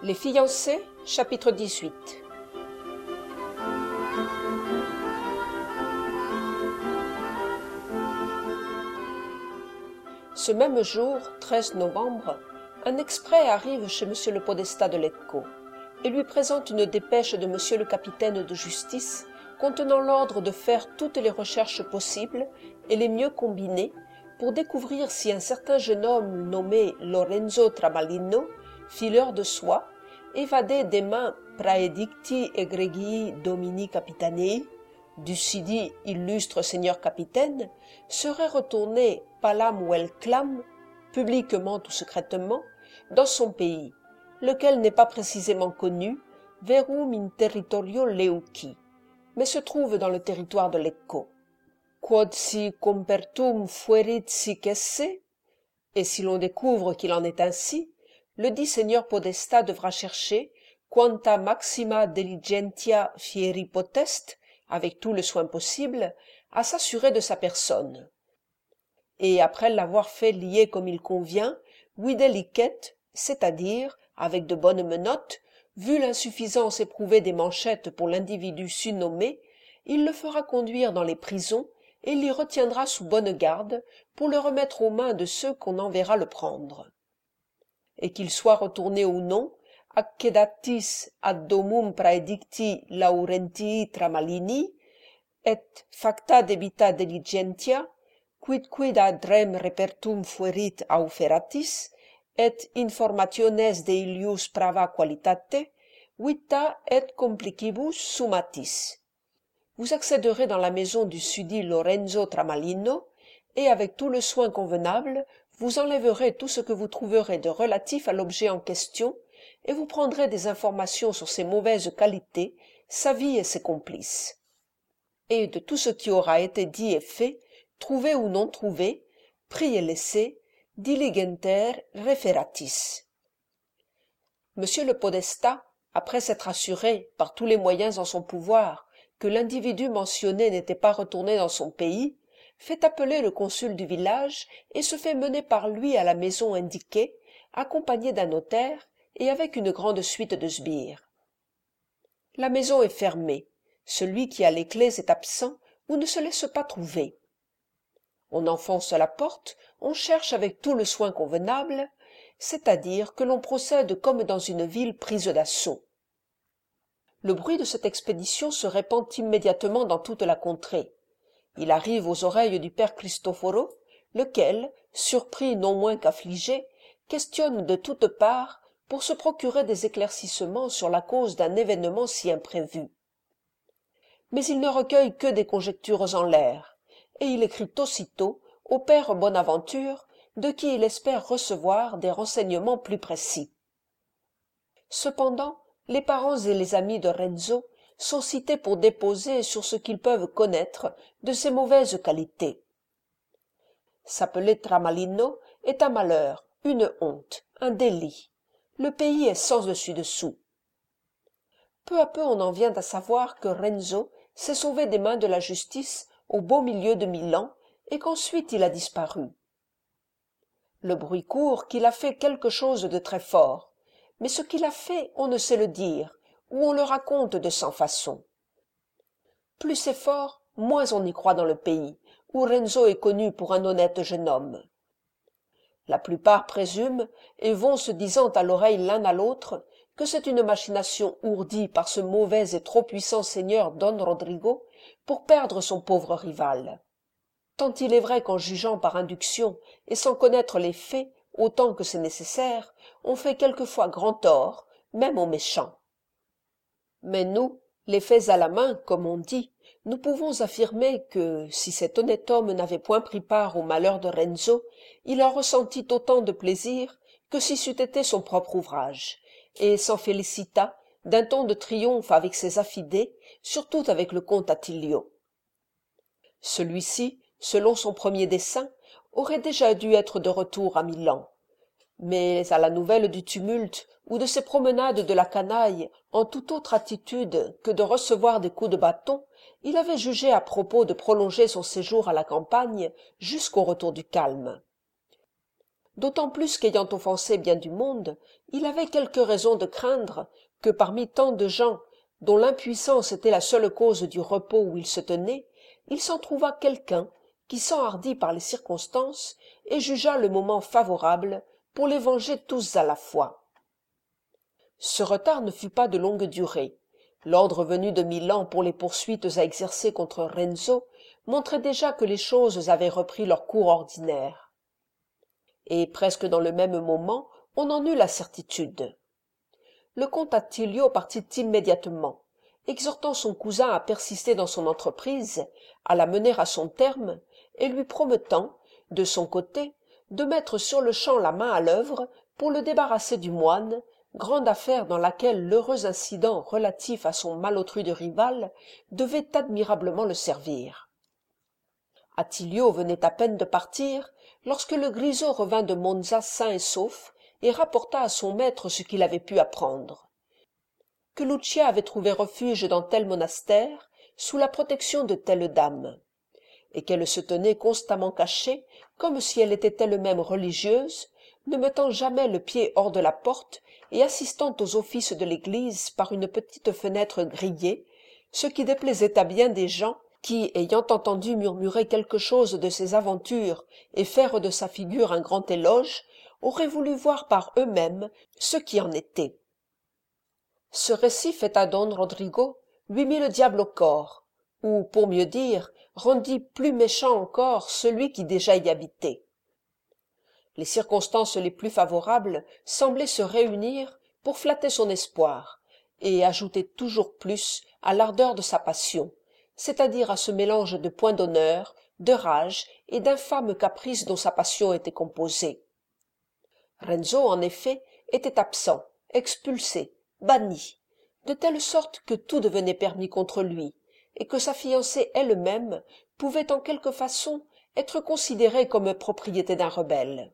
Les fiancés, chapitre 18. Ce même jour, 13 novembre, un exprès arrive chez monsieur le podestat de Lecco et lui présente une dépêche de monsieur le capitaine de justice contenant l'ordre de faire toutes les recherches possibles et les mieux combinées pour découvrir si un certain jeune homme nommé Lorenzo Tramalino, fileur de soie, évadé des mains praedicti egregii domini capitanei, du si-dit illustre seigneur capitaine, serait retourné palam vel clam, publiquement ou secrètement, dans son pays, lequel n'est pas précisément connu, verum in territorio Leuci, mais se trouve dans le territoire de Lecco. Quod si compertum fuerit sic esse, et si l'on découvre qu'il en est ainsi, le dit seigneur podestat devra chercher, quanta maxima diligentia fieri potest, avec tout le soin possible, à s'assurer de sa personne. Et après l'avoir fait lier comme il convient, vide licet, c'est-à-dire, avec de bonnes menottes, vu l'insuffisance éprouvée des manchettes pour l'individu surnommé, il le fera conduire dans les prisons et l'y retiendra sous bonne garde pour le remettre aux mains de ceux qu'on enverra le prendre. Et qu'il soit retourné ou non, accedatis ad domum praedicti Laurentii Tramalini, et facta debita diligentia, quid ad rem repertum fuerit auferatis, et informationes de illius prava qualitate, vita et complicibus summatis. Vous accéderez dans la maison du susdit Lorenzo Tramalino, et avec tout le soin convenable, vous enlèverez tout ce que vous trouverez de relatif à l'objet en question, et vous prendrez des informations sur ses mauvaises qualités, sa vie et ses complices. Et de tout ce qui aura été dit et fait, trouvé ou non trouvé, pris et laissé, diligenter referatis. Monsieur le podestat, après s'être assuré, par tous les moyens en son pouvoir, que l'individu mentionné n'était pas retourné dans son pays, fait appeler le consul du village et se fait mener par lui à la maison indiquée, accompagné d'un notaire et avec une grande suite de sbires. La maison est fermée, celui qui a les clés est absent ou ne se laisse pas trouver. On enfonce la porte, on cherche avec tout le soin convenable, c'est-à-dire que l'on procède comme dans une ville prise d'assaut. Le bruit de cette expédition se répand immédiatement dans toute la contrée. Il arrive aux oreilles du père Cristoforo, lequel, surpris non moins qu'affligé, questionne de toutes parts pour se procurer des éclaircissements sur la cause d'un événement si imprévu. Mais il ne recueille que des conjectures en l'air, et il écrit aussitôt au père Bonaventure, de qui il espère recevoir des renseignements plus précis. Cependant, les parents et les amis de Renzo sont cités pour déposer sur ce qu'ils peuvent connaître de ses mauvaises qualités. S'appeler Tramalino est un malheur, une honte, un délit. Le pays est sans dessus-dessous. Peu à peu on en vient à savoir que Renzo s'est sauvé des mains de la justice au beau milieu de Milan et qu'ensuite il a disparu. Le bruit court qu'il a fait quelque chose de très fort, mais ce qu'il a fait on ne sait le dire, ou on le raconte de 100 façons. Plus c'est fort, moins on y croit dans le pays, où Renzo est connu pour un honnête jeune homme. La plupart présument, et vont se disant à l'oreille l'un à l'autre, que c'est une machination ourdie par ce mauvais et trop puissant seigneur Don Rodrigo pour perdre son pauvre rival. Tant il est vrai qu'en jugeant par induction et sans connaître les faits autant que c'est nécessaire, on fait quelquefois grand tort, même aux méchants. Mais nous, les faits à la main, comme on dit, nous pouvons affirmer que, si cet honnête homme n'avait point pris part au malheur de Renzo, il en ressentit autant de plaisir que si c'eût été son propre ouvrage, et s'en félicita d'un ton de triomphe avec ses affidés, surtout avec le comte Attilio. Celui-ci, selon son premier dessein, aurait déjà dû être de retour à Milan. Mais à la nouvelle du tumulte ou de ses promenades de la canaille en toute autre attitude que de recevoir des coups de bâton, il avait jugé à propos de prolonger son séjour à la campagne jusqu'au retour du calme. d'autant plus qu'ayant offensé bien du monde, il avait quelque raison de craindre que parmi tant de gens dont l'impuissance était la seule cause du repos où il se tenait, il s'en trouvât quelqu'un qui s'enhardit par les circonstances et jugea le moment favorable pour les venger tous à la fois. Ce retard ne fut pas de longue durée. L'ordre venu de Milan pour les poursuites à exercer contre Renzo montrait déjà que les choses avaient repris leur cours ordinaire. Et presque dans le même moment, on en eut la certitude. Le comte Attilio partit immédiatement, exhortant son cousin à persister dans son entreprise, à la mener à son terme, et lui promettant, de son côté, de mettre sur-le-champ la main à l'œuvre pour le débarrasser du moine, grande affaire dans laquelle l'heureux incident relatif à son malotru de rival devait admirablement le servir. Attilio venait à peine de partir lorsque le grisot revint de Monza sain et sauf et rapporta à son maître ce qu'il avait pu apprendre. Que Lucia avait trouvé refuge dans tel monastère, sous la protection de telle dame, et qu'elle se tenait constamment cachée, comme si elle était elle-même religieuse, ne mettant jamais le pied hors de la porte et assistant aux offices de l'église par une petite fenêtre grillée, ce qui déplaisait à bien des gens qui, ayant entendu murmurer quelque chose de ses aventures et faire de sa figure un grand éloge, auraient voulu voir par eux-mêmes ce qui en était. Ce récit fait à don Rodrigo lui mit le diable au corps, ou, pour mieux dire, rendit plus méchant encore celui qui déjà y habitait. Les circonstances les plus favorables semblaient se réunir pour flatter son espoir, et ajouter toujours plus à l'ardeur de sa passion, c'est-à-dire à ce mélange de points d'honneur, de rage et d'infâmes caprices dont sa passion était composée. Renzo, en effet, était absent, expulsé, banni, de telle sorte que tout devenait permis contre lui, et que sa fiancée elle-même pouvait en quelque façon être considérée comme propriété d'un rebelle.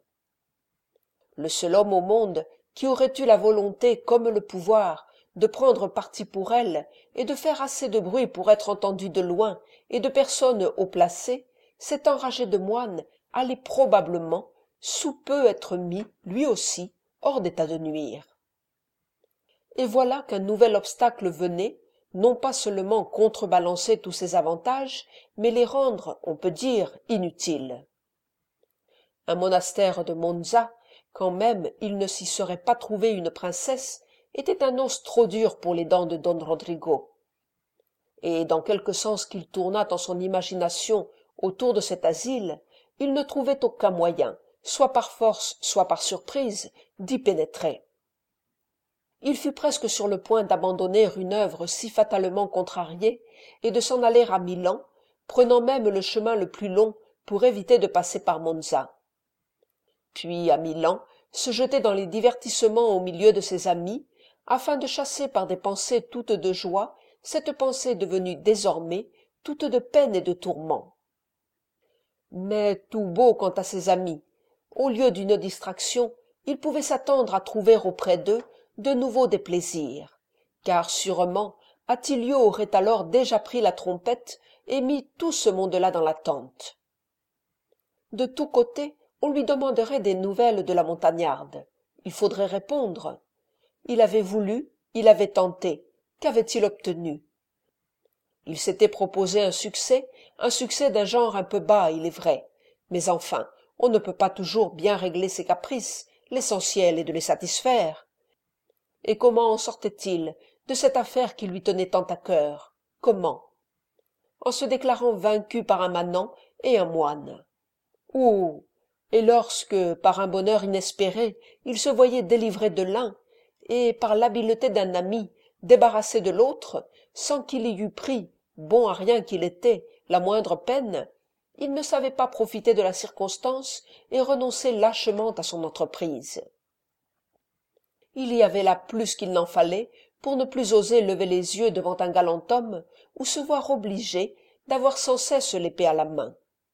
Le seul homme au monde qui aurait eu la volonté comme le pouvoir de prendre parti pour elle et de faire assez de bruit pour être entendu de loin et de personnes haut placées, cet enragé de moine allait probablement sous peu être mis, lui aussi, hors d'état de nuire. Et voilà qu'un nouvel obstacle venait, non pas seulement contrebalancer tous ses avantages, mais les rendre, on peut dire, inutiles. Un monastère de Monza, quand même il ne s'y serait pas trouvé une princesse, était un os trop dur pour les dents de don Rodrigo. Et dans quelque sens qu'il tournât en son imagination autour de cet asile, il ne trouvait aucun moyen, soit par force, soit par surprise, d'y pénétrer. Il fut presque sur le point d'abandonner une œuvre si fatalement contrariée et de s'en aller à Milan, prenant même le chemin le plus long pour éviter de passer par Monza. Puis, à Milan, se jeter dans les divertissements au milieu de ses amis, afin de chasser par des pensées toutes de joie cette pensée devenue désormais toute de peine et de tourment. Mais tout beau quant à ses amis, au lieu d'une distraction, il pouvait s'attendre à trouver auprès d'eux de nouveau des plaisirs, car sûrement Attilio aurait alors déjà pris la trompette et mis tout ce monde-là dans l'attente. De tous côtés, on lui demanderait des nouvelles de la montagnarde. Il faudrait répondre. Il avait voulu, il avait tenté. Qu'avait-il obtenu? Il s'était proposé un succès d'un genre un peu bas, il est vrai, mais enfin, on ne peut pas toujours bien régler ses caprices, l'essentiel est de les satisfaire. Et comment en sortait-il de cette affaire qui lui tenait tant à cœur? Comment? En se déclarant vaincu par un manant et un moine. Ou, et lorsque, par un bonheur inespéré, il se voyait délivré de l'un, et, par l'habileté d'un ami, débarrassé de l'autre, sans qu'il y eût pris, bon à rien qu'il était, la moindre peine, il ne savait pas profiter de la circonstance et renoncer lâchement à son entreprise. Il y avait là plus qu'il n'en fallait pour ne plus oser lever les yeux devant un galant homme ou se voir obligé d'avoir sans cesse l'épée à la main.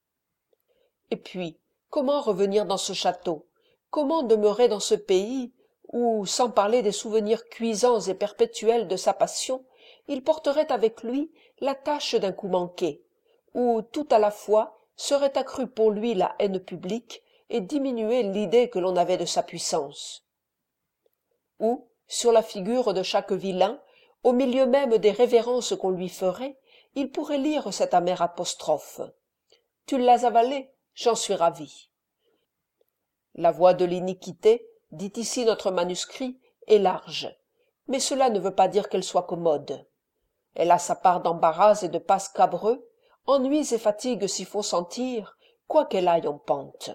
Et puis, comment revenir dans ce château? Comment demeurer dans ce pays où, sans parler des souvenirs cuisants et perpétuels de sa passion, il porterait avec lui la tâche d'un coup manqué, où tout à la fois serait accrue pour lui la haine publique, et diminuer l'idée que l'on avait de sa puissance. Ou, sur la figure de chaque vilain, au milieu même des révérences qu'on lui ferait, il pourrait lire cette amère apostrophe. « Tu l'as avalé, j'en suis ravi. » La voie de l'iniquité, dit ici notre manuscrit, est large, mais cela ne veut pas dire qu'elle soit commode. Elle a sa part d'embarras et de pas scabreux, ennuis et fatigues s'y font sentir, quoiqu'elle aille en pente.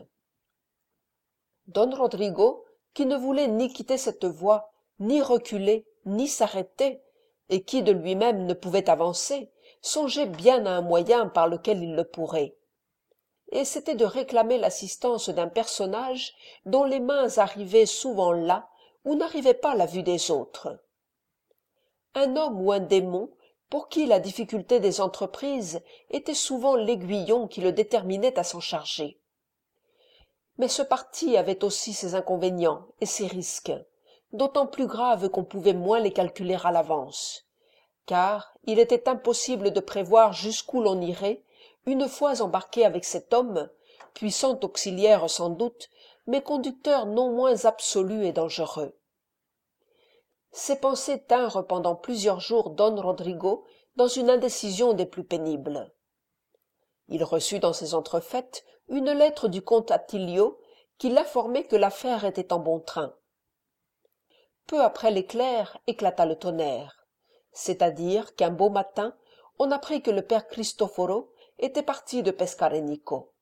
Don Rodrigo, qui ne voulait ni quitter cette voie, ni reculer, ni s'arrêter, et qui de lui-même ne pouvait avancer, songeait bien à un moyen par lequel il le pourrait. Et c'était de réclamer l'assistance d'un personnage dont les mains arrivaient souvent là où n'arrivait pas la vue des autres. Un homme ou un démon pour qui la difficulté des entreprises était souvent l'aiguillon qui le déterminait à s'en charger. Mais ce parti avait aussi ses inconvénients et ses risques, d'autant plus graves qu'on pouvait moins les calculer à l'avance, car il était impossible de prévoir jusqu'où l'on irait une fois embarqué avec cet homme, puissant auxiliaire sans doute, mais conducteur non moins absolu et dangereux. Ces pensées tinrent pendant plusieurs jours Don Rodrigo dans une indécision des plus pénibles. Il reçut dans ces entrefaites une lettre du comte Attilio qui l'informait que l'affaire était en bon train. Peu après l'éclair éclata le tonnerre, c'est-à-dire qu'un beau matin on apprit que le père Cristoforo était parti de Pescarenico.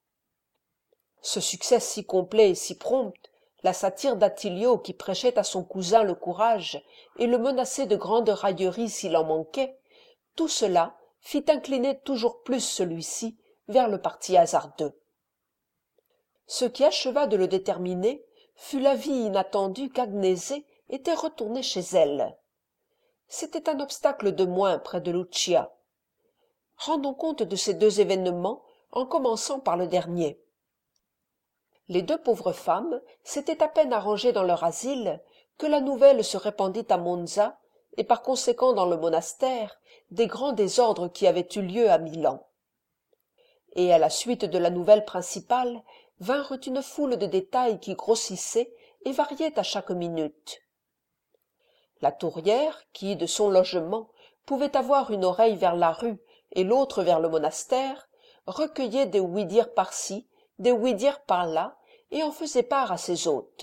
Ce succès si complet et si prompt, la satire d'Attilio qui prêchait à son cousin le courage et le menaçait de grandes railleries s'il en manquait, tout cela fit incliner toujours plus celui-ci vers le parti hasardeux. Ce qui acheva de le déterminer fut l'avis inattendu qu'Agnese était retournée chez elle. C'était un obstacle de moins près de Lucia. Rendons compte de ces deux événements en commençant par le dernier. Les deux pauvres femmes s'étaient à peine arrangées dans leur asile que la nouvelle se répandit à Monza et par conséquent dans le monastère des grands désordres qui avaient eu lieu à Milan. Et à la suite de la nouvelle principale vinrent une foule de détails qui grossissaient et variaient à chaque minute. La tourière, qui, de son logement, pouvait avoir une oreille vers la rue et l'autre vers le monastère, recueillait des ouï-dire par-ci, des ouï-dire par-là, et en faisait part à ses hôtes.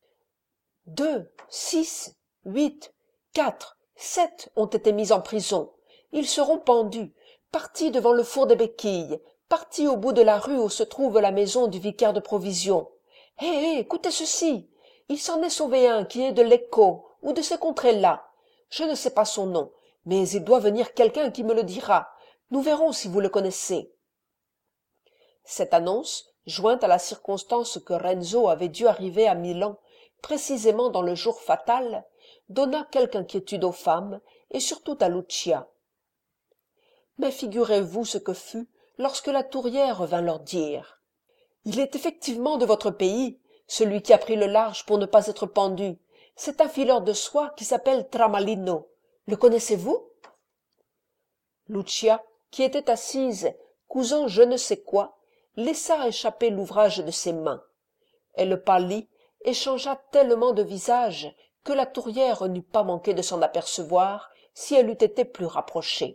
2, 6, 8, 4, 7 ont été mis en prison. Ils seront pendus, partis devant le four des Béquilles, partis au bout de la rue où se trouve la maison du vicaire de provision. Écoutez ceci. Il s'en est sauvé un qui est de Lecco, ou de ces contrées-là. Je ne sais pas son nom, mais il doit venir quelqu'un qui me le dira. Nous verrons si vous le connaissez. Cette annonce, jointe à la circonstance que Renzo avait dû arriver à Milan précisément dans le jour fatal, donna quelque inquiétude aux femmes et surtout à Lucia. Mais figurez-vous ce que fut lorsque la tourière vint leur dire « Il est effectivement de votre pays, celui qui a pris le large pour ne pas être pendu. C'est un fileur de soie qui s'appelle Tramalino. Le connaissez-vous » Lucia, qui était assise, cousant je ne sais quoi, laissa échapper l'ouvrage de ses mains. Elle pâlit et changea tellement de visage que la tourière n'eût pas manqué de s'en apercevoir si elle eût été plus rapprochée.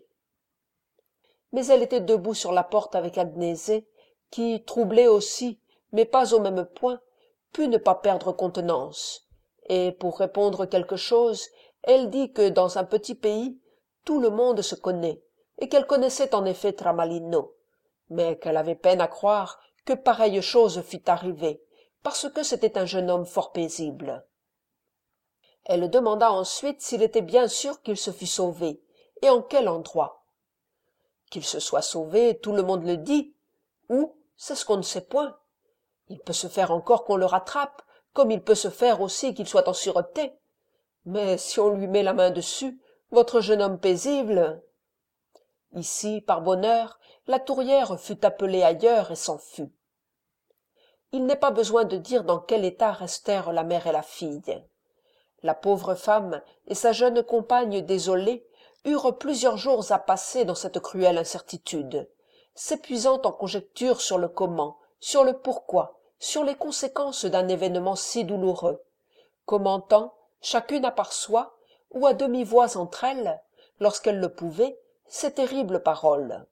Mais elle était debout sur la porte avec Agnese, qui, troublée aussi, mais pas au même point, put ne pas perdre contenance, et pour répondre quelque chose, elle dit que dans un petit pays, tout le monde se connaît, et qu'elle connaissait en effet Tramalino, mais qu'elle avait peine à croire que pareille chose fût arrivée, parce que c'était un jeune homme fort paisible. Elle demanda ensuite s'il était bien sûr qu'il se fût sauvé, et en quel endroit. Qu'il se soit sauvé, tout le monde le dit. Où, c'est ce qu'on ne sait point. Il peut se faire encore qu'on le rattrape, comme il peut se faire aussi qu'il soit en sûreté. Mais si on lui met la main dessus, votre jeune homme paisible... Ici, par bonheur, la tourière fut appelée ailleurs et s'en fut. Il n'est pas besoin de dire dans quel état restèrent la mère et la fille. La pauvre femme et sa jeune compagne désolée eurent plusieurs jours à passer dans cette cruelle incertitude, s'épuisant en conjectures sur le comment, sur le pourquoi, sur les conséquences d'un événement si douloureux, commentant, chacune à part soi, ou à demi-voix entre elles, lorsqu'elles le pouvaient, ces terribles paroles.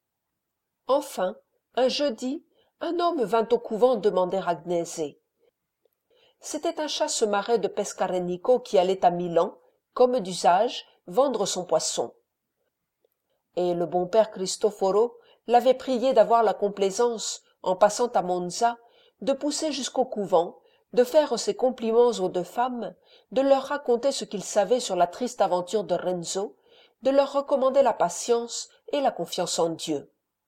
Enfin, un jeudi, un homme vint au couvent demander Agnese. C'était un chasse-marais de Pescarenico qui allait à Milan, comme d'usage, vendre son poisson. Et le bon père Cristoforo l'avait prié d'avoir la complaisance, en passant à Monza, de pousser jusqu'au couvent, de faire ses compliments aux deux femmes, de leur raconter ce qu'il savait sur la triste aventure de Renzo, de leur recommander la patience et la confiance en Dieu.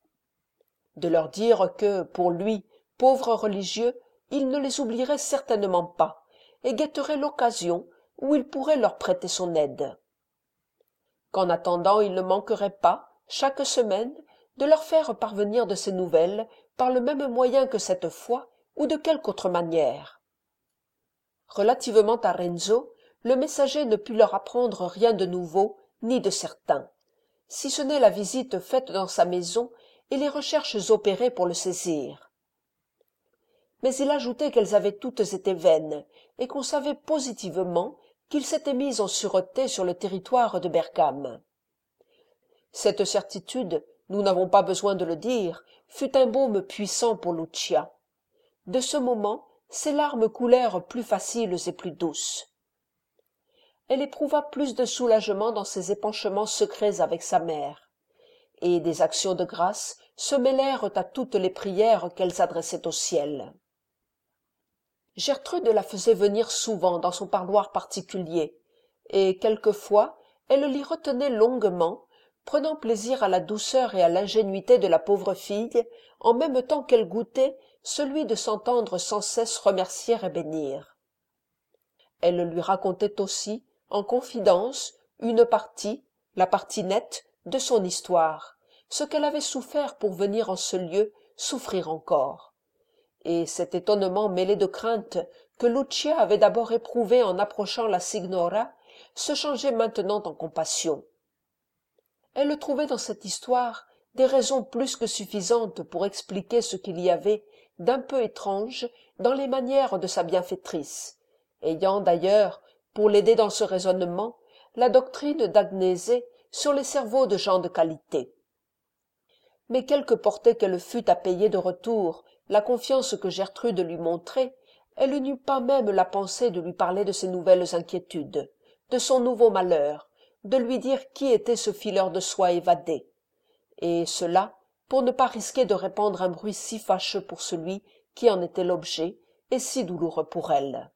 De leur dire que, pour lui, pauvre religieux, il ne les oublierait certainement pas, et guetterait l'occasion où il pourrait leur prêter son aide. Qu'en attendant il ne manquerait pas, chaque semaine, de leur faire parvenir de ses nouvelles par le même moyen que cette fois, ou de quelque autre manière. Relativement à Renzo, le messager ne put leur apprendre rien de nouveau ni de certain, si ce n'est la visite faite dans sa maison et les recherches opérées pour le saisir. Mais il ajoutait qu'elles avaient toutes été vaines, et qu'on savait positivement qu'il s'était mis en sûreté sur le territoire de Bergame. Cette certitude, nous n'avons pas besoin de le dire, fut un baume puissant pour Lucia. De ce moment, ses larmes coulèrent plus faciles et plus douces. Elle éprouva plus de soulagement dans ses épanchements secrets avec sa mère, et des actions de grâce se mêlèrent à toutes les prières qu'elles adressaient au ciel. Gertrude la faisait venir souvent dans son parloir particulier, et quelquefois elle l'y retenait longuement, prenant plaisir à la douceur et à l'ingénuité de la pauvre fille, en même temps qu'elle goûtait celui de s'entendre sans cesse remercier et bénir. Elle lui racontait aussi, en confidence, une partie, la partie nette, de son histoire, ce qu'elle avait souffert pour venir en ce lieu souffrir encore. Et cet étonnement mêlé de crainte que Lucia avait d'abord éprouvé en approchant la signora se changeait maintenant en compassion. Elle trouvait dans cette histoire des raisons plus que suffisantes pour expliquer ce qu'il y avait d'un peu étrange dans les manières de sa bienfaitrice, ayant d'ailleurs, pour l'aider dans ce raisonnement, la doctrine d'Agnese sur les cerveaux de gens de qualité. Mais quelque portée qu'elle fût à payer de retour la confiance que Gertrude lui montrait, elle n'eut pas même la pensée de lui parler de ses nouvelles inquiétudes, de son nouveau malheur, de lui dire qui était ce fileur de soie évadé, et cela pour ne pas risquer de répandre un bruit si fâcheux pour celui qui en était l'objet et si douloureux pour elle.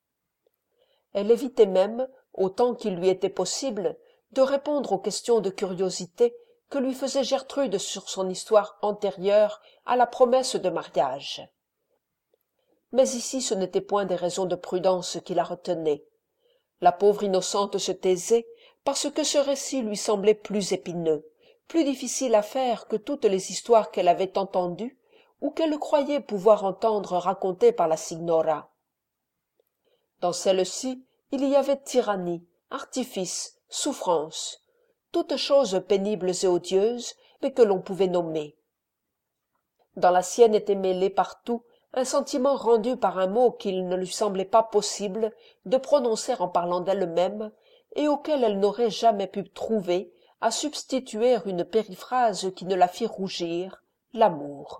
Elle évitait même, autant qu'il lui était possible, de répondre aux questions de curiosité que lui faisait Gertrude sur son histoire antérieure à la promesse de mariage. Mais ici ce n'était point des raisons de prudence qui la retenaient. La pauvre innocente se taisait parce que ce récit lui semblait plus épineux, plus difficile à faire que toutes les histoires qu'elle avait entendues ou qu'elle croyait pouvoir entendre racontées par la signora. Dans celle-ci, il y avait tyrannie, artifice, souffrance, toutes choses pénibles et odieuses, mais que l'on pouvait nommer. Dans la sienne était mêlé partout un sentiment rendu par un mot qu'il ne lui semblait pas possible de prononcer en parlant d'elle-même, et auquel elle n'aurait jamais pu trouver à substituer une périphrase qui ne la fît rougir, l'amour.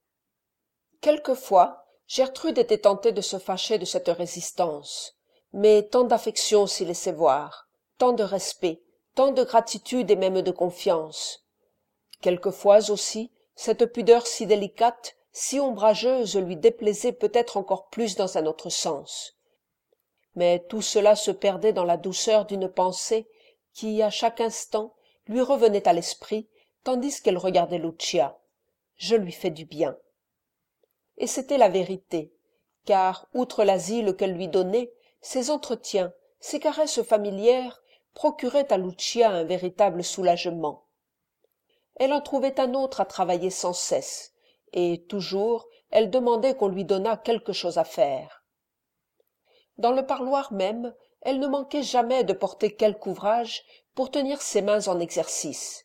Quelquefois, Gertrude était tentée de se fâcher de cette résistance, mais tant d'affection s'y laissait voir, tant de respect, tant de gratitude et même de confiance. Quelquefois aussi, cette pudeur si délicate, si ombrageuse lui déplaisait peut-être encore plus dans un autre sens. Mais tout cela se perdait dans la douceur d'une pensée qui, à chaque instant, lui revenait à l'esprit, tandis qu'elle regardait Lucia. Je lui fais du bien. Et c'était la vérité, car, outre l'asile qu'elle lui donnait, ses entretiens, ses caresses familières procuraient à Lucia un véritable soulagement. Elle en trouvait un autre à travailler sans cesse, et toujours elle demandait qu'on lui donnât quelque chose à faire. Dans le parloir même, elle ne manquait jamais de porter quelque ouvrage pour tenir ses mains en exercice.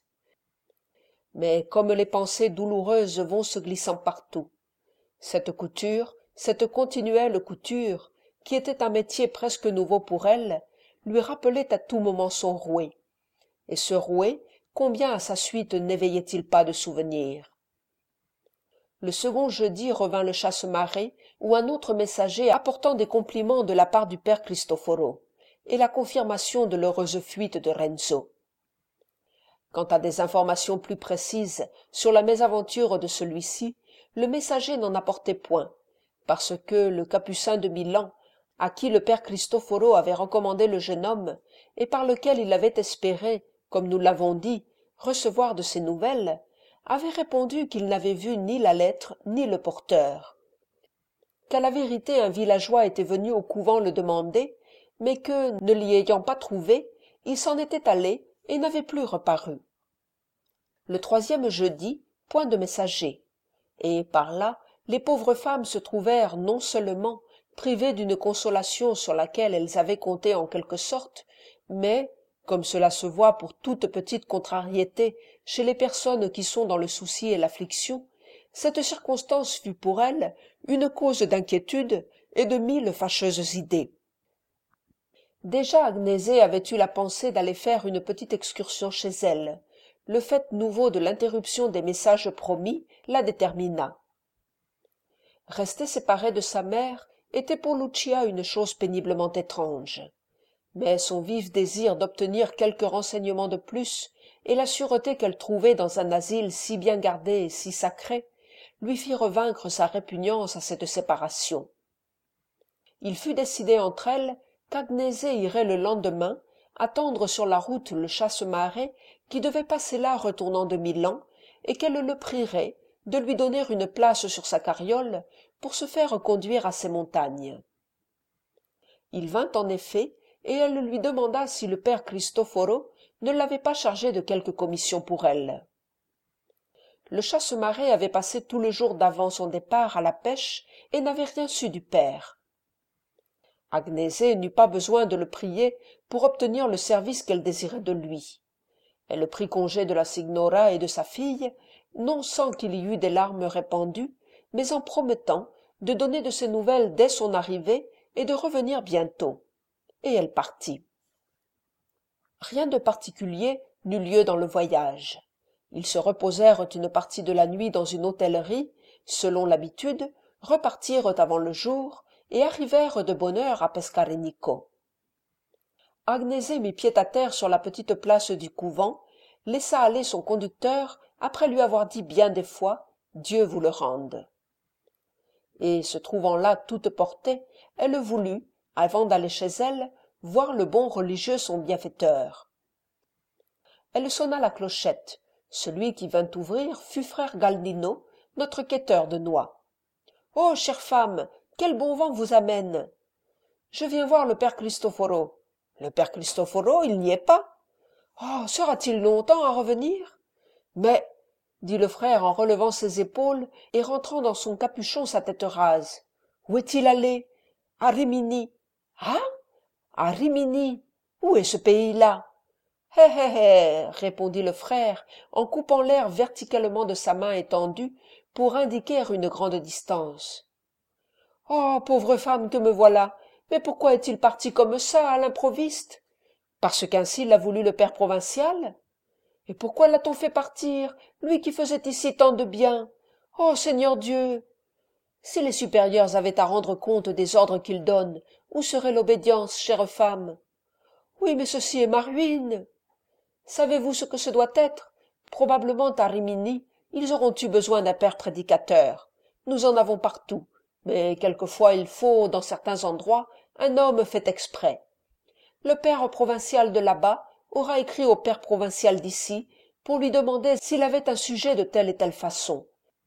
Mais comme les pensées douloureuses vont se glissant partout, cette couture, cette continuelle couture, qui était un métier presque nouveau pour elle, lui rappelait à tout moment son rouet. Et ce rouet, combien à sa suite n'éveillait-il pas de souvenirs? Le second jeudi revint le chasse-marée, où un autre messager apportant des compliments de la part du père Cristoforo, et la confirmation de l'heureuse fuite de Renzo. Quant à des informations plus précises sur la mésaventure de celui-ci, le messager n'en apportait point, parce que le capucin de Milan, à qui le père Cristoforo avait recommandé le jeune homme, et par lequel il avait espéré, comme nous l'avons dit, recevoir de ses nouvelles, avait répondu qu'il n'avait vu ni la lettre ni le porteur. Qu'à la vérité un villageois était venu au couvent le demander, mais que, ne l'y ayant pas trouvé, il s'en était allé et n'avait plus reparu. Le troisième jeudi, point de messager, et par là les pauvres femmes se trouvèrent non seulement privées d'une consolation sur laquelle elles avaient compté en quelque sorte, mais, comme cela se voit pour toute petite contrariété chez les personnes qui sont dans le souci et l'affliction, cette circonstance fut pour elles une cause d'inquiétude et de 1000 fâcheuses idées. Déjà Agnésée avait eu la pensée d'aller faire une petite excursion chez elle. Le fait nouveau de l'interruption des messages promis la détermina. Rester séparée de sa mère était pour Lucia une chose péniblement étrange. Mais son vif désir d'obtenir quelques renseignements de plus, et la sûreté qu'elle trouvait dans un asile si bien gardé et si sacré, lui firent vaincre sa répugnance à cette séparation. Il fut décidé entre elles qu'Agnésée irait le lendemain attendre sur la route le chasse-marée qui devait passer là retournant de Milan, et qu'elle le prierait de lui donner une place sur sa carriole pour se faire conduire à ces montagnes. Il vint en effet, et elle lui demanda si le père Cristoforo ne l'avait pas chargé de quelque commission pour elle. Le chasse-marée avait passé tout le jour d'avant son départ à la pêche et n'avait rien su du père. Agnésée n'eut pas besoin de le prier pour obtenir le service qu'elle désirait de lui. Elle prit congé de la signora et de sa fille, non sans qu'il y eût des larmes répandues, mais en promettant de donner de ses nouvelles dès son arrivée et de revenir bientôt. Et elle partit. Rien de particulier n'eut lieu dans le voyage. Ils se reposèrent une partie de la nuit dans une hôtellerie, selon l'habitude, repartirent avant le jour et arrivèrent de bonne heure à Pescarenico. Agnésée mit pied à terre sur la petite place du couvent, laissa aller son conducteur après lui avoir dit bien des fois « Dieu vous le rende ». Et, se trouvant là toute portée, elle voulut, avant d'aller chez elle, voir le bon religieux son bienfaiteur. Elle sonna la clochette. Celui qui vint ouvrir fut frère Galdino, notre quêteur de noix. « Oh, chère femme, quel bon vent vous amène !»« Je viens voir le père Cristoforo. »« Le père Cristoforo, il n'y est pas. »« Oh, sera-t-il longtemps à revenir ?»« Mais, dit le frère en relevant ses épaules et rentrant dans son capuchon sa tête rase, où est-il allé ? À Rimini. »« Ah ? À Rimini. Où est ce pays-là ? » « Hé, hé, hé !» répondit le frère, en coupant l'air verticalement de sa main étendue pour indiquer une grande distance. « Oh, pauvre femme que me voilà ! Mais pourquoi est-il parti comme ça, à l'improviste ? Parce qu'ainsi l'a voulu le père provincial ? Et pourquoi l'a-t-on fait partir, lui qui faisait ici tant de bien ? Oh, Seigneur Dieu ! Si les supérieurs avaient à rendre compte des ordres qu'ils donnent, où serait l'obédience, chère femme ? Oui, mais ceci est ma ruine. Savez-vous ce que ce doit être ? Probablement à Rimini, ils auront eu besoin d'un père prédicateur. Nous en avons partout, mais quelquefois il faut, dans certains endroits, un homme fait exprès. Le père provincial de là-bas aura écrit au père provincial d'ici pour lui demander s'il avait un sujet de telle et telle façon.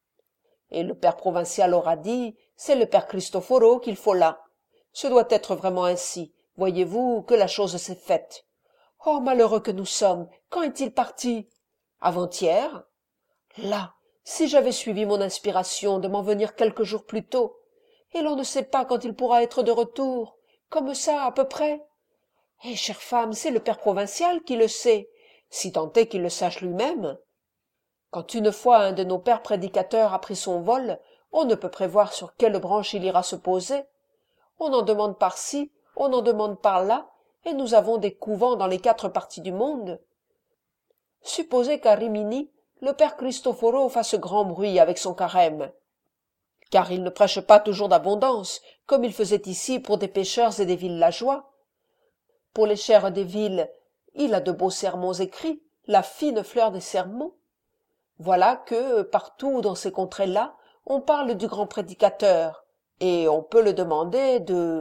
Et le père provincial aura dit, c'est le père Cristoforo qu'il faut là. Ce doit être vraiment ainsi, voyez-vous, que la chose s'est faite. Oh, malheureux que nous sommes, quand est-il parti ? Avant-hier. Là, si j'avais suivi mon inspiration de m'en venir quelques jours plus tôt. Et l'on ne sait pas quand il pourra être de retour, comme ça, à peu près. Eh, chère femme, c'est le père provincial qui le sait, si tant est qu'il le sache lui-même. Quand une fois un de nos pères prédicateurs a pris son vol, On ne peut prévoir sur quelle branche il ira se poser. On en demande par-ci, on en demande par-là, et nous avons des couvents dans les 4 parties du monde. Supposez qu'à Rimini, le père Cristoforo fasse grand bruit avec son carême. Car il ne prêche pas toujours d'abondance, comme il faisait ici pour des pêcheurs et des villageois. Pour les chers des villes, il a de beaux sermons écrits, la fine fleur des sermons. Voilà que, partout dans ces contrées-là, on parle du grand prédicateur, et on peut le demander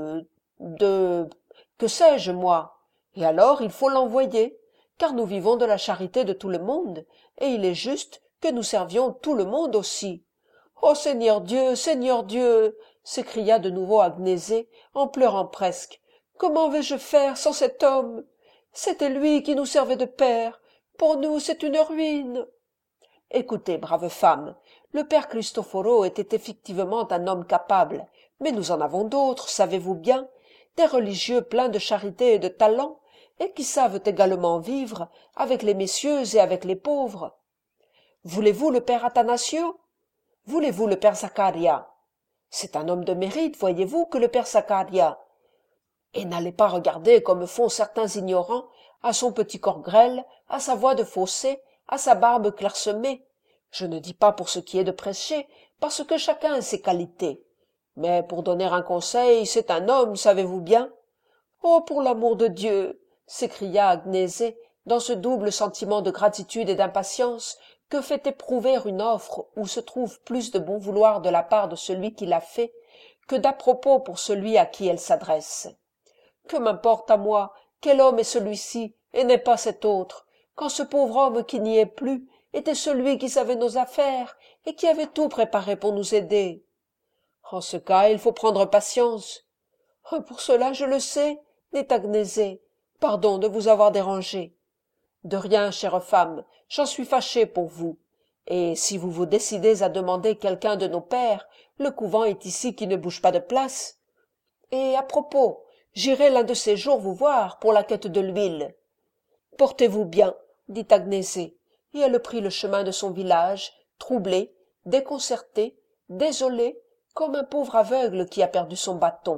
que sais-je, moi? Et alors il faut l'envoyer, car nous vivons de la charité de tout le monde, et il est juste que nous servions tout le monde aussi. Oh Seigneur Dieu, s'écria de nouveau Agnésée, en pleurant presque. Comment vais-je faire sans cet homme? C'était lui qui nous servait de père. Pour nous, c'est une ruine. Écoutez, brave femme, le père Cristoforo était effectivement un homme capable, mais nous en avons d'autres, savez-vous bien, des religieux pleins de charité et de talent, et qui savent également vivre avec les messieurs et avec les pauvres. Voulez-vous le père Athanasio? Voulez-vous le père Zaccaria? C'est un homme de mérite, voyez-vous, que le père Zaccaria. Et n'allez pas regarder comme font certains ignorants à son petit corps grêle, à sa voix de fausset, à sa barbe clairsemée. Je ne dis pas pour ce qui est de prêcher, parce que chacun a ses qualités. Mais pour donner un conseil, c'est un homme, savez-vous bien? Oh, pour l'amour de Dieu! S'écria Agnésée, dans ce double sentiment de gratitude et d'impatience que fait éprouver une offre où se trouve plus de bon vouloir de la part de celui qui l'a fait que d'à-propos pour celui à qui elle s'adresse. Que m'importe à moi quel homme est celui-ci et n'est pas cet autre, quand ce pauvre homme qui n'y est plus était celui qui savait nos affaires et qui avait tout préparé pour nous aider. En ce cas, il faut prendre patience. Pour cela, je le sais, dit Agnésée. Pardon de vous avoir dérangé. De rien, chère femme, j'en suis fâchée pour vous. Et si vous vous décidez à demander quelqu'un de nos pères, le couvent est ici qui ne bouge pas de place. Et à propos, j'irai l'un de ces jours vous voir pour la quête de l'huile. Portez-vous bien, dit Agnésée, et elle prit le chemin de son village, troublée, déconcertée, désolée, comme un pauvre aveugle qui a perdu son bâton.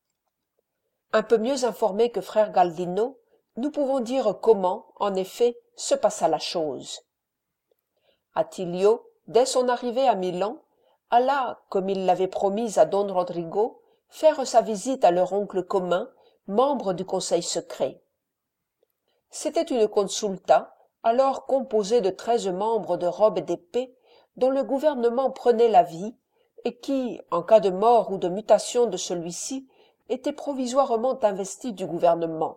Un peu mieux informés que frère Galdino, nous pouvons dire comment, en effet, se passa la chose. Attilio, dès son arrivée à Milan, alla, comme il l'avait promis à don Rodrigo, faire sa visite à leur oncle commun, membre du conseil secret. C'était une consulta, alors composée de 13 membres de robe et d'épée, dont le gouvernement prenait l'avis, et qui, en cas de mort ou de mutation de celui-ci, était provisoirement investi du gouvernement.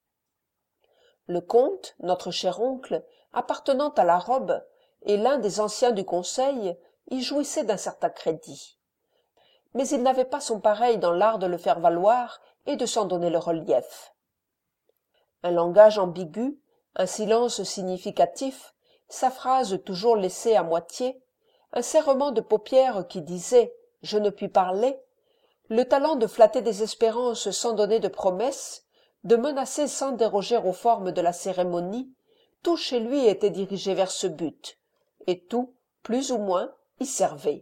Le comte, notre cher oncle, appartenant à la robe, et l'un des anciens du conseil, y jouissait d'un certain crédit. Mais il n'avait pas son pareil dans l'art de le faire valoir et de s'en donner le relief. Un langage ambigu, un silence significatif, sa phrase toujours laissée à moitié, un serrement de paupières qui disait « je ne puis parler », le talent de flatter des espérances sans donner de promesses, de menacer sans déroger aux formes de la cérémonie, tout chez lui était dirigé vers ce but, et tout, plus ou moins, y servait.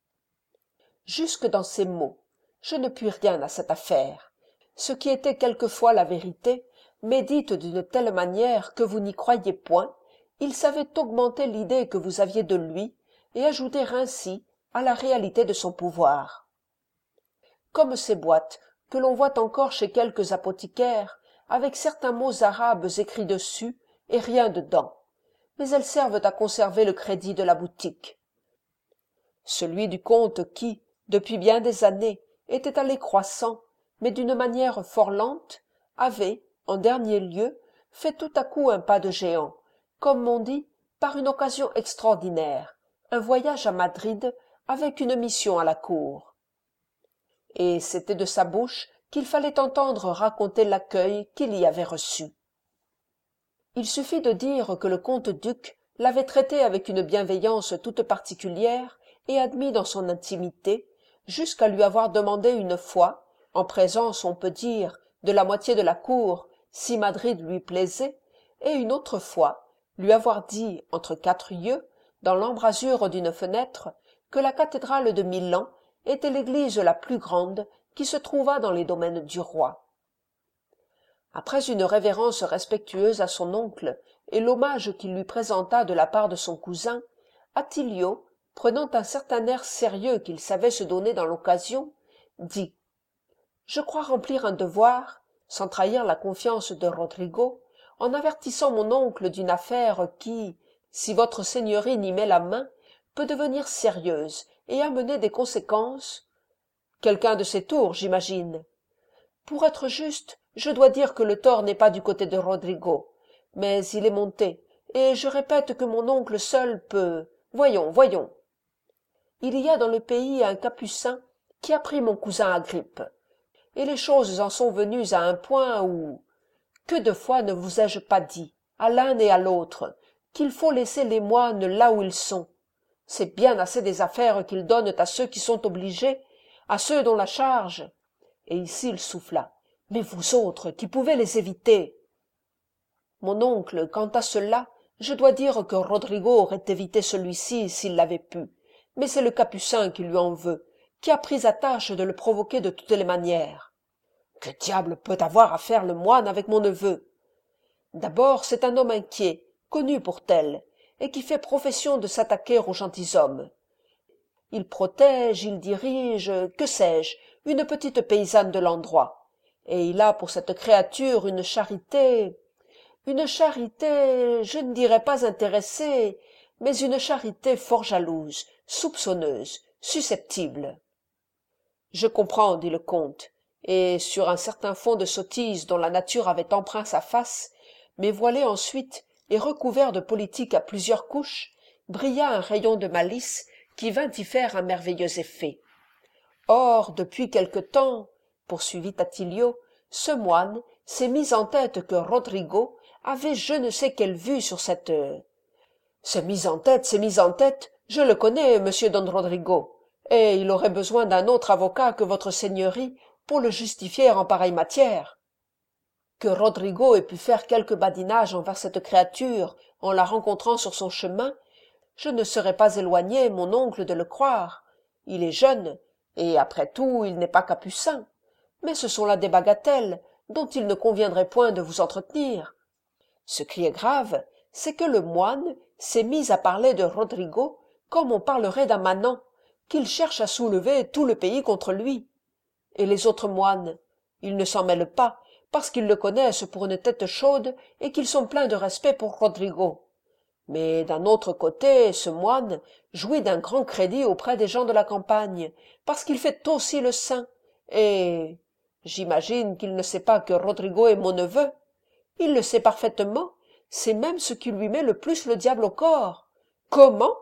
Jusque dans ces mots, je ne puis rien à cette affaire, ce qui était quelquefois la vérité, mais dite d'une telle manière que vous n'y croyiez point, il savait augmenter l'idée que vous aviez de lui et ajouter ainsi à la réalité de son pouvoir. Comme ces boîtes que l'on voit encore chez quelques apothicaires, avec certains mots arabes écrits dessus et rien dedans, mais elles servent à conserver le crédit de la boutique. Celui du comte qui, depuis bien des années, était allé croissant, mais d'une manière fort lente, avait, en dernier lieu, fait tout à coup un pas de géant, comme on dit, par une occasion extraordinaire, un voyage à Madrid avec une mission à la cour. Et c'était de sa bouche qu'il fallait entendre raconter l'accueil qu'il y avait reçu. Il suffit de dire que le comte-duc l'avait traité avec une bienveillance toute particulière et admis dans son intimité, jusqu'à lui avoir demandé une fois, en présence, on peut dire, de la moitié de la cour, si Madrid lui plaisait, et une autre fois, lui avoir dit, entre 4 yeux, dans l'embrasure d'une fenêtre, que la cathédrale de Milan était l'église la plus grande qui se trouvât dans les domaines du roi. Après une révérence respectueuse à son oncle et l'hommage qu'il lui présenta de la part de son cousin, Attilio, prenant un certain air sérieux qu'il savait se donner dans l'occasion, dit « Je crois remplir un devoir, sans trahir la confiance de Rodrigo, en avertissant mon oncle d'une affaire qui, si votre seigneurie n'y met la main, peut devenir sérieuse et amener des conséquences. Quelqu'un de ses tours, j'imagine. Pour être juste, je dois dire que le tort n'est pas du côté de Rodrigo, mais il est monté, et je répète que mon oncle seul peut... Voyons. Il y a dans le pays un capucin qui a pris mon cousin Agrippe, et les choses en sont venues à un point où... Que de fois ne vous ai-je pas dit, à l'un et à l'autre, qu'il faut laisser les moines là où ils sont. C'est bien assez des affaires qu'ils donnent à ceux qui sont obligés, à ceux dont la charge... Et ici il souffla. Mais vous autres, qui pouvez les éviter. Mon oncle, quant à cela, je dois dire que Rodrigo aurait évité celui-ci s'il l'avait pu, mais c'est le capucin qui lui en veut, qui a pris à tâche de le provoquer de toutes les manières. Que diable peut avoir à faire le moine avec mon neveu? D'abord, c'est un homme inquiet, connu pour tel, et qui fait profession de s'attaquer aux gentilshommes. Il protège, il dirige, que sais-je, une petite paysanne de l'endroit, et il a pour cette créature une charité, je ne dirais pas intéressée, mais une charité fort jalouse, soupçonneuse, susceptible. Je comprends, dit le comte, et sur un certain fond de sottise dont la nature avait empreint sa face, mais voilé ensuite et recouvert de politique à plusieurs couches, brilla un rayon de malice qui vint y faire un merveilleux effet. Or, depuis quelque temps, poursuivit Attilio, ce moine s'est mis en tête que Rodrigo avait je ne sais quelle vue sur cette... C'est mis en tête, je le connais, monsieur Don Rodrigo, et il aurait besoin d'un autre avocat que votre seigneurie pour le justifier en pareille matière. Que Rodrigo ait pu faire quelque badinage envers cette créature en la rencontrant sur son chemin, je ne serais pas éloigné, mon oncle, de le croire. Il est jeune, et après tout, il n'est pas capucin. Mais ce sont là des bagatelles, dont il ne conviendrait point de vous entretenir. Ce qui est grave, c'est que le moine s'est mis à parler de Rodrigo comme on parlerait d'un manant, qu'il cherche à soulever tout le pays contre lui. Et les autres moines, ils ne s'en mêlent pas, parce qu'ils le connaissent pour une tête chaude et qu'ils sont pleins de respect pour Rodrigo. Mais d'un autre côté, ce moine jouit d'un grand crédit auprès des gens de la campagne, parce qu'il fait aussi le saint, et j'imagine qu'il ne sait pas que Rodrigo est mon neveu. Il le sait parfaitement, c'est même ce qui lui met le plus le diable au corps. Comment?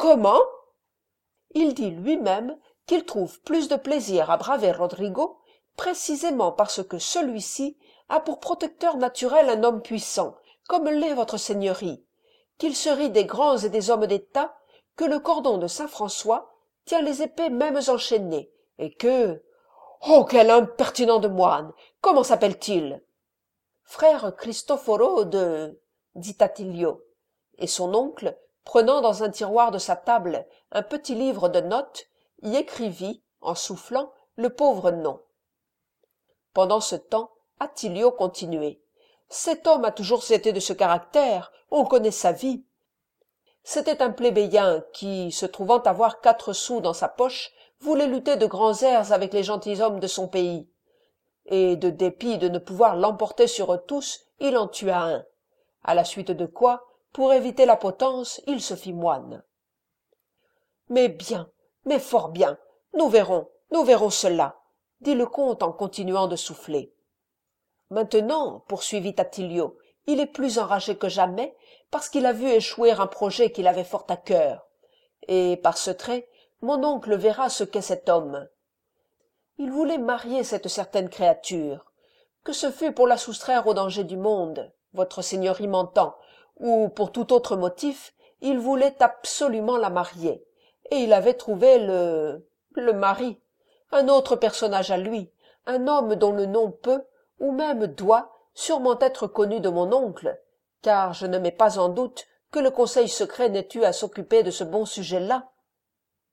Il dit lui-même qu'il trouve plus de plaisir à braver Rodrigo, précisément parce que celui-ci a pour protecteur naturel un homme puissant, comme l'est votre seigneurie, qu'il se rit des grands et des hommes d'État, que le cordon de Saint-François tient les épées mêmes enchaînées, et que... Oh, quel impertinent de moine! Comment s'appelle-t-il? Frère Cristoforo de... dit Attilio, et son oncle, prenant dans un tiroir de sa table un petit livre de notes, y écrivit, en soufflant, le pauvre nom. Pendant ce temps, Attilio continuait. Cet homme a toujours été de ce caractère, on connaît sa vie. C'était un plébéien qui, se trouvant avoir 4 sous dans sa poche, voulait lutter de grands airs avec les gentilshommes de son pays. Et de dépit de ne pouvoir l'emporter sur eux tous, il en tua un. À la suite de quoi, pour éviter la potence, il se fit moine. Mais bien, mais fort bien, nous verrons cela, dit le comte en continuant de souffler. Maintenant, poursuivit Attilio, il est plus enragé que jamais, parce qu'il a vu échouer un projet qu'il avait fort à cœur. Et par ce trait, mon oncle verra ce qu'est cet homme. Il voulait marier cette certaine créature. Que ce fût pour la soustraire aux dangers du monde, votre seigneurie m'entend, ou pour tout autre motif, il voulait absolument la marier, et il avait trouvé le mari, un autre personnage à lui, un homme dont le nom peut, ou même doit, sûrement être connu de mon oncle, car je ne mets pas en doute que le conseil secret n'ait eu à s'occuper de ce bon sujet-là.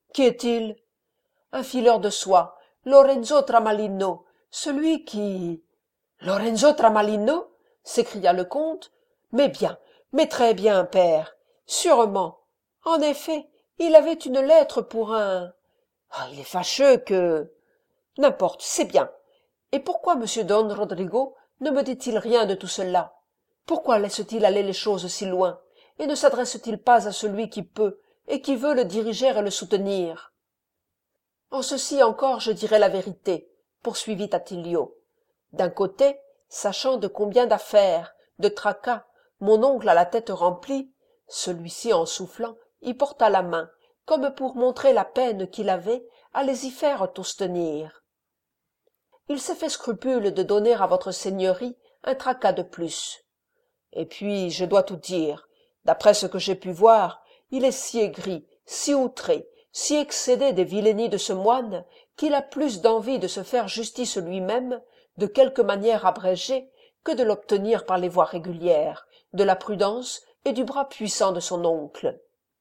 Qui est-il? Un fileur de soie, Lorenzo Tramalino, celui qui... Lorenzo Tramalino? S'écria le comte. Mais bien, mais très bien, père. Sûrement. En effet, il avait une lettre pour un... Ah, il est fâcheux que... N'importe, c'est bien. Et pourquoi M. Don Rodrigo ne me dit-il rien de tout cela? Pourquoi laisse-t-il aller les choses si loin, et ne s'adresse-t-il pas à celui qui peut, et qui veut le diriger et le soutenir? En ceci encore je dirai la vérité, poursuivit Attilio. D'un côté, sachant de combien d'affaires, de tracas, mon oncle a la tête remplie, celui-ci en soufflant y porta la main, comme pour montrer la peine qu'il avait à les y faire tous tenir. Il s'est fait scrupule de donner à votre seigneurie un tracas de plus. Et puis, je dois tout dire, d'après ce que j'ai pu voir, il est si aigri, si outré, si excédé des vilainies de ce moine, qu'il a plus d'envie de se faire justice lui-même, de quelque manière abrégée, que de l'obtenir par les voies régulières, de la prudence et du bras puissant de son oncle.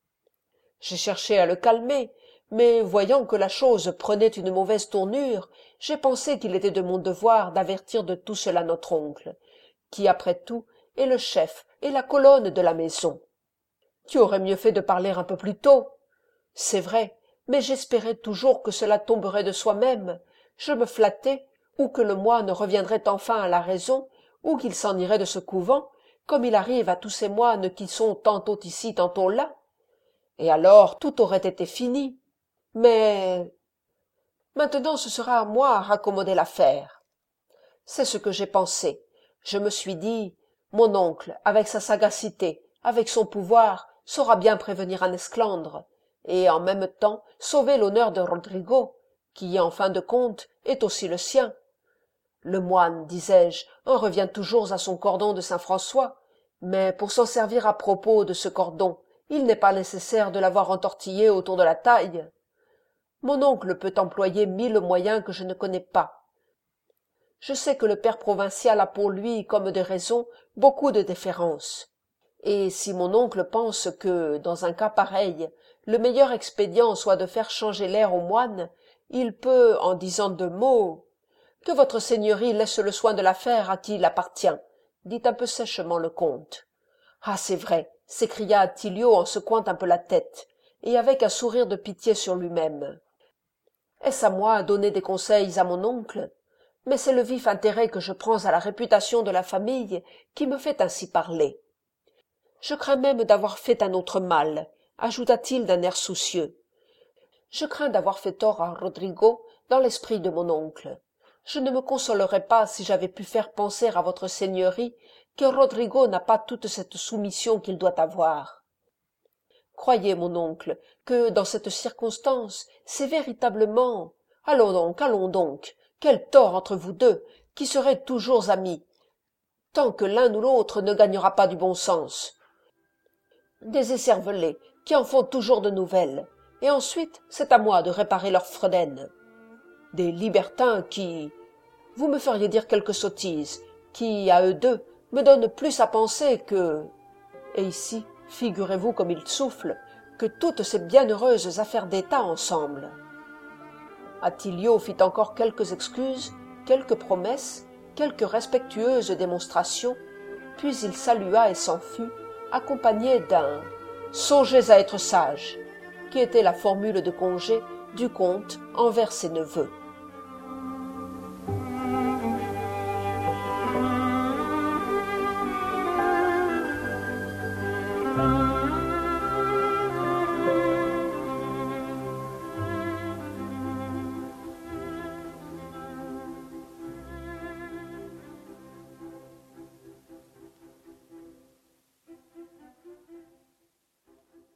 J'ai cherché à le calmer, mais voyant que la chose prenait une mauvaise tournure, j'ai pensé qu'il était de mon devoir d'avertir de tout cela notre oncle, qui, après tout, est le chef et la colonne de la maison. Tu aurais mieux fait de parler un peu plus tôt. C'est vrai, mais j'espérais toujours que cela tomberait de soi-même. Je me flattais, ou que le moine reviendrait enfin à la raison, ou qu'il s'en irait de ce couvent, comme il arrive à tous ces moines qui sont tantôt ici, tantôt là. Et alors tout aurait été fini. Mais maintenant ce sera à moi à raccommoder l'affaire. C'est ce que j'ai pensé. Je me suis dit, mon oncle, avec sa sagacité, avec son pouvoir, saura bien prévenir un esclandre, et en même temps sauver l'honneur de Rodrigo, qui, en fin de compte, est aussi le sien. Le moine, disais-je, en revient toujours à son cordon de Saint-François, mais pour s'en servir à propos de ce cordon, il n'est pas nécessaire de l'avoir entortillé autour de la taille. Mon oncle peut employer 1000 moyens que je ne connais pas. Je sais que le père provincial a pour lui, comme de raison, beaucoup de déférence. Et si mon oncle pense que, dans un cas pareil, le meilleur expédient soit de faire changer l'air au moine, il peut, en disant 2 mots... Que votre seigneurie laisse le soin de l'affaire à qui il appartient, dit un peu sèchement le comte. Ah, c'est vrai, s'écria Attilio en secouant un peu la tête, et avec un sourire de pitié sur lui-même. Est-ce à moi à donner des conseils à mon oncle? Mais c'est le vif intérêt que je prends à la réputation de la famille qui me fait ainsi parler. Je crains même d'avoir fait un autre mal, ajouta-t-il d'un air soucieux. Je crains d'avoir fait tort à Rodrigo dans l'esprit de mon oncle. Je ne me consolerais pas si j'avais pu faire penser à votre seigneurie que Rodrigo n'a pas toute cette soumission qu'il doit avoir. Croyez, mon oncle, que dans cette circonstance, c'est véritablement... allons donc, quel tort entre vous deux, qui serez toujours amis, tant que l'un ou l'autre ne gagnera pas du bon sens. Des écervelés, qui en font toujours de nouvelles, et ensuite c'est à moi de réparer leurs fredaines. Des libertins qui... Vous me feriez dire quelque sottise, qui, à eux deux, me donnent plus à penser que... Et ici, figurez-vous comme il souffle, que toutes ces bienheureuses affaires d'État ensemble. Attilio fit encore quelques excuses, quelques promesses, quelques respectueuses démonstrations, puis il salua et s'en fut, accompagné d'un « Songez à être sage », qui était la formule de congé du comte envers ses neveux.